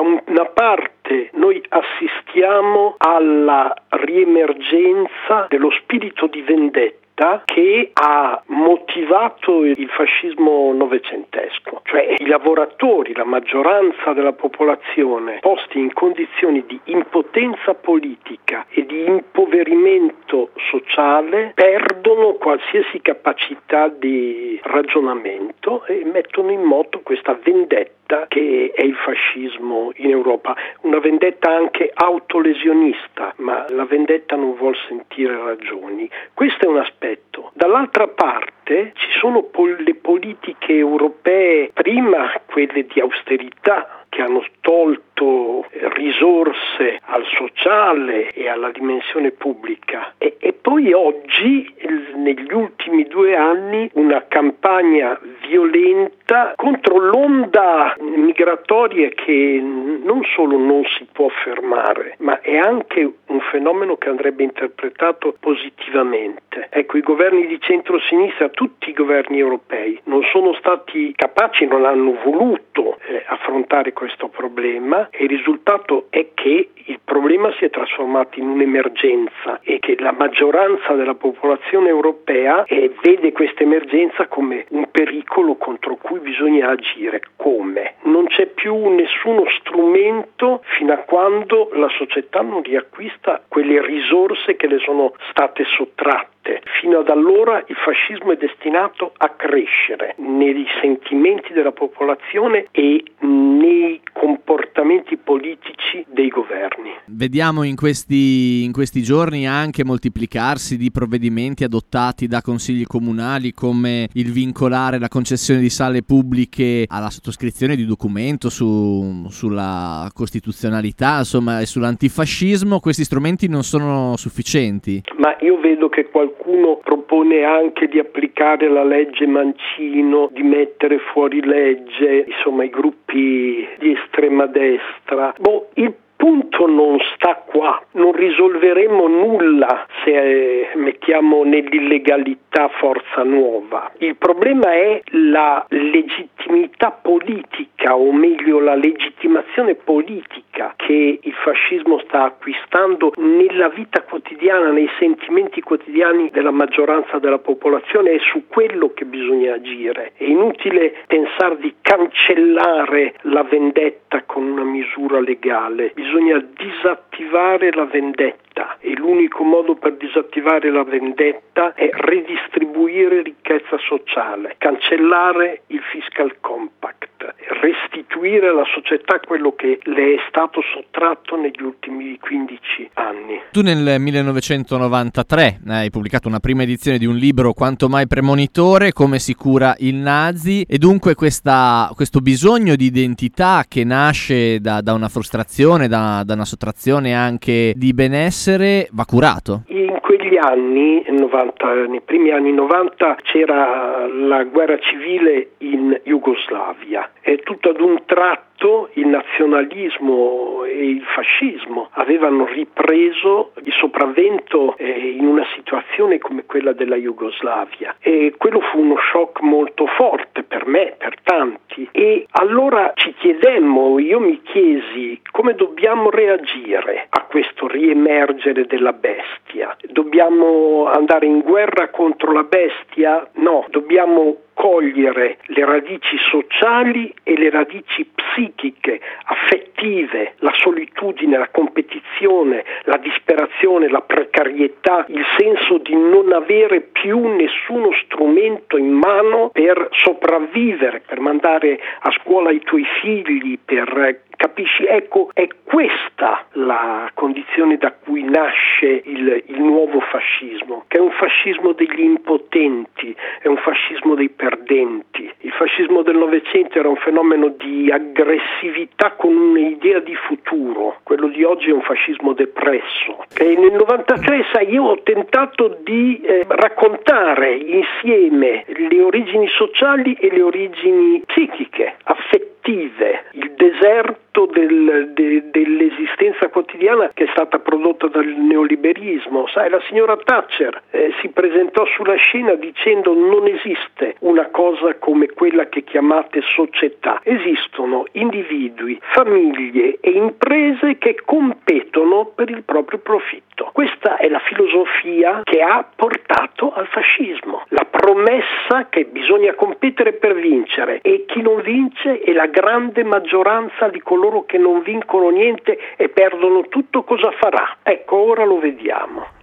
una parte noi assistiamo alla riemergenza dello spirito di vendetta che ha motivato il fascismo novecentesco, cioè i lavoratori, la maggioranza della popolazione posti in condizioni di impotenza politica e di impoverimento sociale perdono qualsiasi capacità di ragionamento e mettono in moto questa vendetta che è il fascismo in Europa, una vendetta anche autolesionista, ma la vendetta non vuol sentire ragioni. Questo è un aspetto. Dall'altra parte ci sono le politiche europee, prima quelle di austerità, che hanno tolto risorse al sociale e alla dimensione pubblica e poi oggi, negli ultimi 2 anni, una campagna violenta contro l'onda migratoria che non solo non si può fermare, ma è anche un fenomeno che andrebbe interpretato positivamente. Ecco, i governi di centro-sinistra, tutti i governi europei, non sono stati capaci, non hanno voluto affrontare questo problema e il risultato è che il problema si è trasformato in un'emergenza e che la maggioranza della popolazione europea vede questa emergenza come un pericolo contro cui bisogna agire. Come? Non c'è più nessuno strumento fino a quando la società non riacquista quelle risorse che le sono state sottratte. Fino ad allora il fascismo è destinato a crescere nei sentimenti della popolazione e nei comportamenti politici dei governi. Vediamo in questi giorni anche moltiplicarsi di provvedimenti adottati da consigli comunali, come il vincolare la concessione di sale pubbliche alla sottoscrizione di documento sulla costituzionalità, insomma, e sull'antifascismo. Questi strumenti non sono sufficienti. Ma io vedo che qualcuno propone anche di applicare la legge Mancino, di mettere fuori legge, insomma, i gruppi di estrema destra. Il punto non sta qua, non risolveremo nulla se mettiamo nell'illegalità forza nuova. Il problema è la legittimità politica, o meglio la legittimazione politica che il fascismo sta acquistando nella vita quotidiana, nei sentimenti quotidiani della maggioranza della popolazione. È su quello che bisogna agire. È inutile pensare di cancellare la vendetta con una misura legale. Bisogna disattivare la vendetta e l'unico modo per disattivare la vendetta è redistribuire ricchezza sociale, cancellare il fiscal compact, restituire alla società quello che le è stato sottratto negli ultimi 15 anni. Tu nel 1993 hai pubblicato una prima edizione di un libro quanto mai premonitore, Come si cura il nazi, e dunque questo bisogno di identità che nasce da una frustrazione, da una sottrazione anche di benessere, va curato. In quegli anni 90, nei primi anni 90, c'era la guerra civile in Jugoslavia e tutto ad un tratto il nazionalismo e il fascismo avevano ripreso il sopravvento in una situazione come quella della Jugoslavia, e quello fu uno shock molto forte per me, per tanti, e allora ci chiedemmo, io mi chiesi, come dobbiamo reagire a questo riemergere della bestia? Dobbiamo andare in guerra contro la bestia? No, dobbiamo cogliere le radici sociali e le radici psichiche, affettive, la solitudine, la competizione, la disperazione, la precarietà, il senso di non avere più nessuno strumento in mano per sopravvivere, per mandare a scuola i tuoi figli, capisci? Ecco, è questa la condizione da cui nasce il nuovo fascismo, che è un fascismo degli impotenti, è un fascismo dei perdenti. Il fascismo del Novecento era un fenomeno di aggressività con un'idea di futuro, quello di oggi è un fascismo depresso. E nel 93, io ho tentato di raccontare insieme le origini sociali e le origini psichiche, affettive, il deserto dell'esistenza quotidiana che è stata prodotta dal neoliberismo. La signora Thatcher si presentò sulla scena dicendo non esiste un una cosa come quella che chiamate società. Esistono individui, famiglie e imprese che competono per il proprio profitto. Questa è la filosofia che ha portato al fascismo. La promessa che bisogna competere per vincere, e chi non vince è la grande maggioranza di coloro che non vincono niente e perdono tutto. Cosa farà? Ecco, ora lo vediamo.